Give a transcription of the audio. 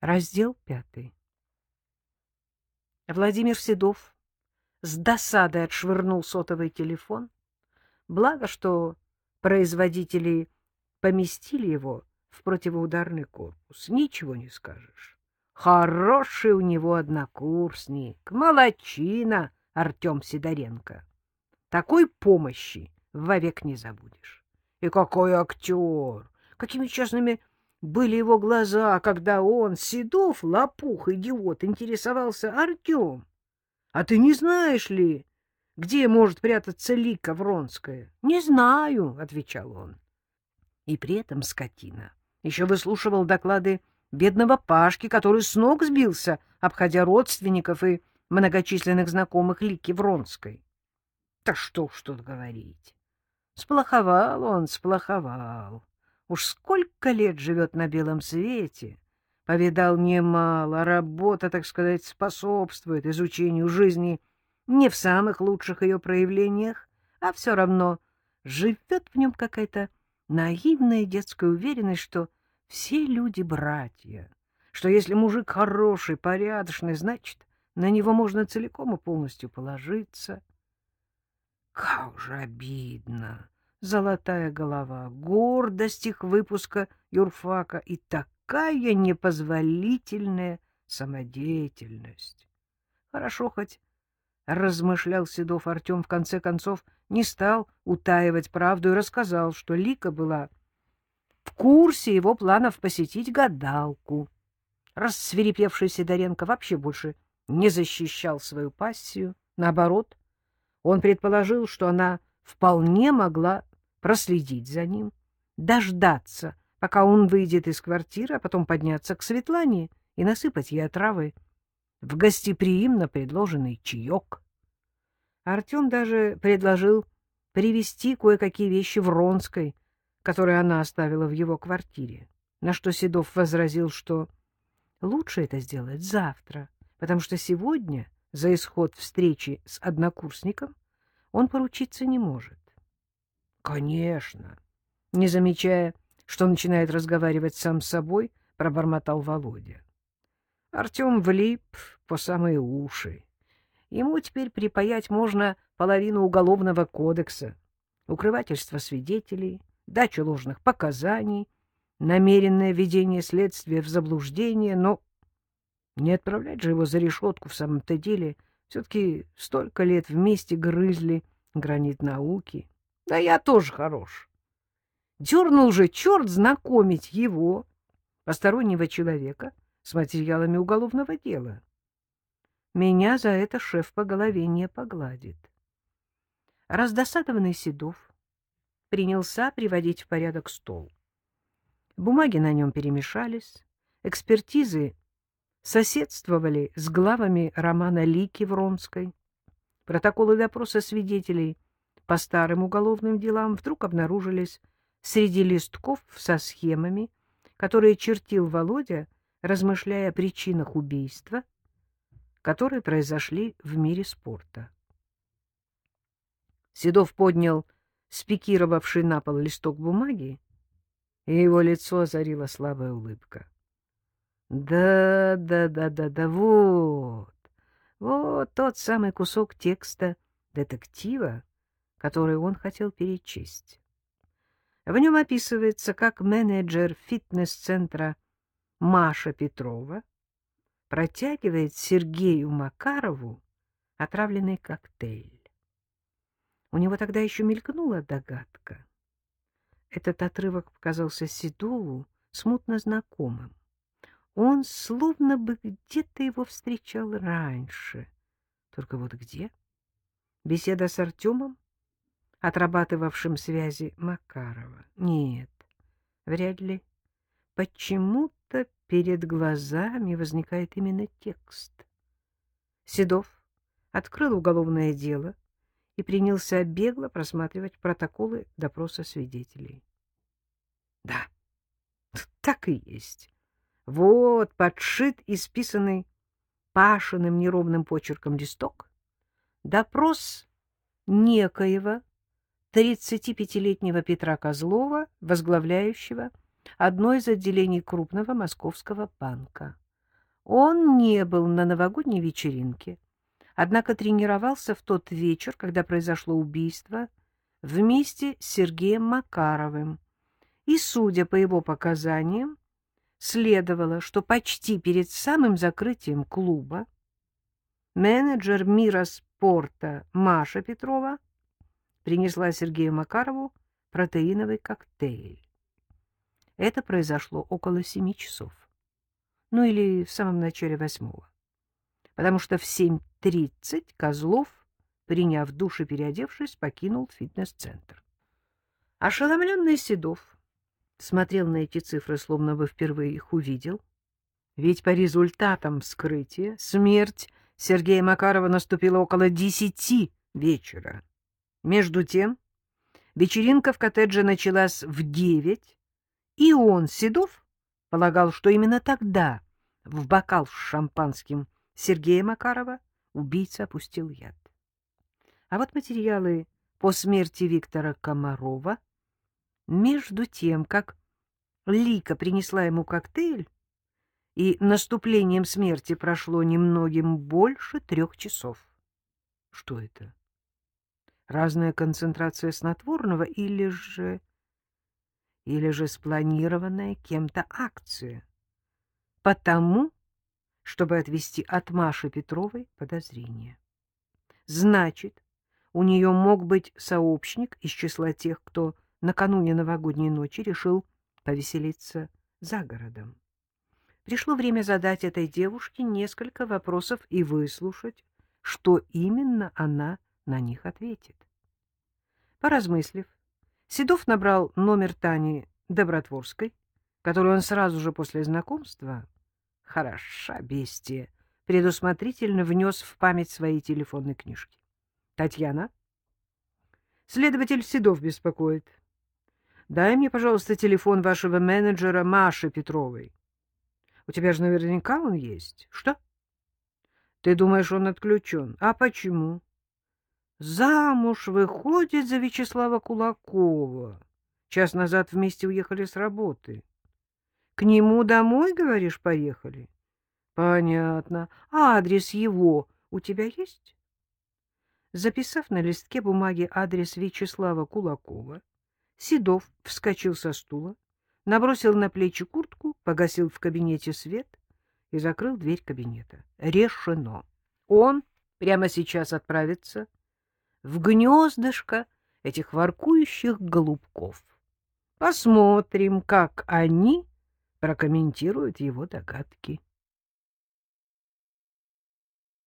Раздел 5. Владимир Седов с досадой отшвырнул сотовый телефон. Благо, что производители поместили его в противоударный корпус. Ничего не скажешь. Хороший у него однокурсник, молодчина Артем Сидоренко. Такой помощи вовек не забудешь. И какой актер! Какими честными были его глаза, когда он, Седов, лопух, идиот, интересовался: Артем, а ты не знаешь ли, где может прятаться Лика Вронская? — Не знаю, — отвечал он. И при этом скотина еще выслушивал доклады бедного Пашки, который с ног сбился, обходя родственников и многочисленных знакомых Лики Вронской. Да что уж тут говорить. Сплоховал он, сплоховал. Уж сколько лет живет на белом свете, повидал немало, работа, так сказать, способствует изучению жизни не в самых лучших ее проявлениях, а все равно живет в нем какая-то наивная детская уверенность, что все люди братья, что если мужик хороший, порядочный, значит, на него можно целиком и полностью положиться. Как же обидно! Золотая голова, гордость их выпуска юрфака и такая непозволительная самодеятельность. Хорошо хоть, размышлял Седов, Артем в конце концов не стал утаивать правду и рассказал, что Лика была в курсе его планов посетить гадалку. Рассвирепевший Сидоренко вообще больше не защищал свою пассию, наоборот, он предположил, что она вполне могла проследить за ним, дождаться, пока он выйдет из квартиры, а потом подняться к Светлане и насыпать ей отравы в гостеприимно предложенный чаек. Артем даже предложил привезти кое-какие вещи Вронской, которые она оставила в его квартире, на что Седов возразил, что лучше это сделать завтра, потому что сегодня за исход встречи с однокурсником он поручиться не может. Конечно, не замечая, что начинает разговаривать сам с собой, пробормотал Володя. Артем влип по самые уши. Ему теперь припаять можно половину Уголовного кодекса: укрывательство свидетелей, дача ложных показаний, намеренное введение следствия в заблуждение, но не отправлять же его за решетку в самом-то деле. Все-таки столько лет вместе грызли гранит науки. Да я тоже хорош. Дернул же черт знакомить его, постороннего человека, с материалами уголовного дела. Меня за это шеф по голове не погладит. Раздосадованный Седов принялся приводить в порядок стол. Бумаги на нем перемешались, экспертизы соседствовали с главами романа Лики Вронской. Протоколы допроса свидетелей по старым уголовным делам вдруг обнаружились среди листков со схемами, которые чертил Володя, размышляя о причинах убийства, которые произошли в мире спорта. Седов поднял спикировавший на пол листок бумаги, и его лицо озарила слабая улыбка. Да, вот тот самый кусок текста детектива, который он хотел перечесть. В нем описывается, как менеджер фитнес-центра Маша Петрова протягивает Сергею Макарову отравленный коктейль. У него тогда еще мелькнула догадка. Этот отрывок показался Седову смутно знакомым. Он словно бы где-то его встречал раньше. Только вот где? Беседа с Артемом, отрабатывавшим связи Макарова? Нет, вряд ли. Почему-то перед глазами возникает именно текст. Седов открыл уголовное дело и принялся бегло просматривать протоколы допроса свидетелей. Да, так и есть. Вот подшит и списанный Пашиным неровным почерком листок. Допрос некоего 35-летнего Петра Козлова, возглавляющего одно из отделений крупного московского банка. Он не был на новогодней вечеринке, однако тренировался в тот вечер, когда произошло убийство, вместе с Сергеем Макаровым. И, судя по его показаниям, следовало, что почти перед самым закрытием клуба менеджер мира спорта Маша Петрова принесла Сергею Макарову протеиновый коктейль. Это произошло около 7 часов, ну или в самом начале 8, потому что в 7:30 Козлов, приняв душ и переодевшись, покинул фитнес-центр. Ошеломленный Седов смотрел на эти цифры, словно бы впервые их увидел. Ведь по результатам вскрытия смерть Сергея Макарова наступила около 10 вечера. Между тем вечеринка в коттедже началась в 9, и он, Седов, полагал, что именно тогда в бокал с шампанским Сергея Макарова убийца опустил яд. А вот материалы по смерти Виктора Комарова, между тем, как Лика принесла ему коктейль, и наступлением смерти прошло немногим больше 3 часов. Что это? Разная концентрация снотворного или же спланированная кем-то акция? Потому, чтобы отвести от Маши Петровой подозрения. Значит, у нее мог быть сообщник из числа тех, кто накануне новогодней ночи решил повеселиться за городом. Пришло время задать этой девушке несколько вопросов и выслушать, что именно она на них ответит. Поразмыслив, Седов набрал номер Тани Добротворской, которую он сразу же после знакомства, хороша бестия, предусмотрительно внес в память своей телефонной книжки. — Татьяна? — Следователь Седов беспокоит. — Дай мне, пожалуйста, телефон вашего менеджера Маши Петровой. — У тебя же наверняка он есть. — Что? — Ты думаешь, он отключен? — А почему? — Замуж выходит за Вячеслава Кулакова. Час назад вместе уехали с работы. — К нему домой, говоришь, поехали? — Понятно. А адрес его у тебя есть? Записав на листке бумаги адрес Вячеслава Кулакова, Седов вскочил со стула, набросил на плечи куртку, погасил в кабинете свет и закрыл дверь кабинета. Решено. Он прямо сейчас отправится в гнездышко этих воркующих голубков. Посмотрим, как они прокомментируют его догадки.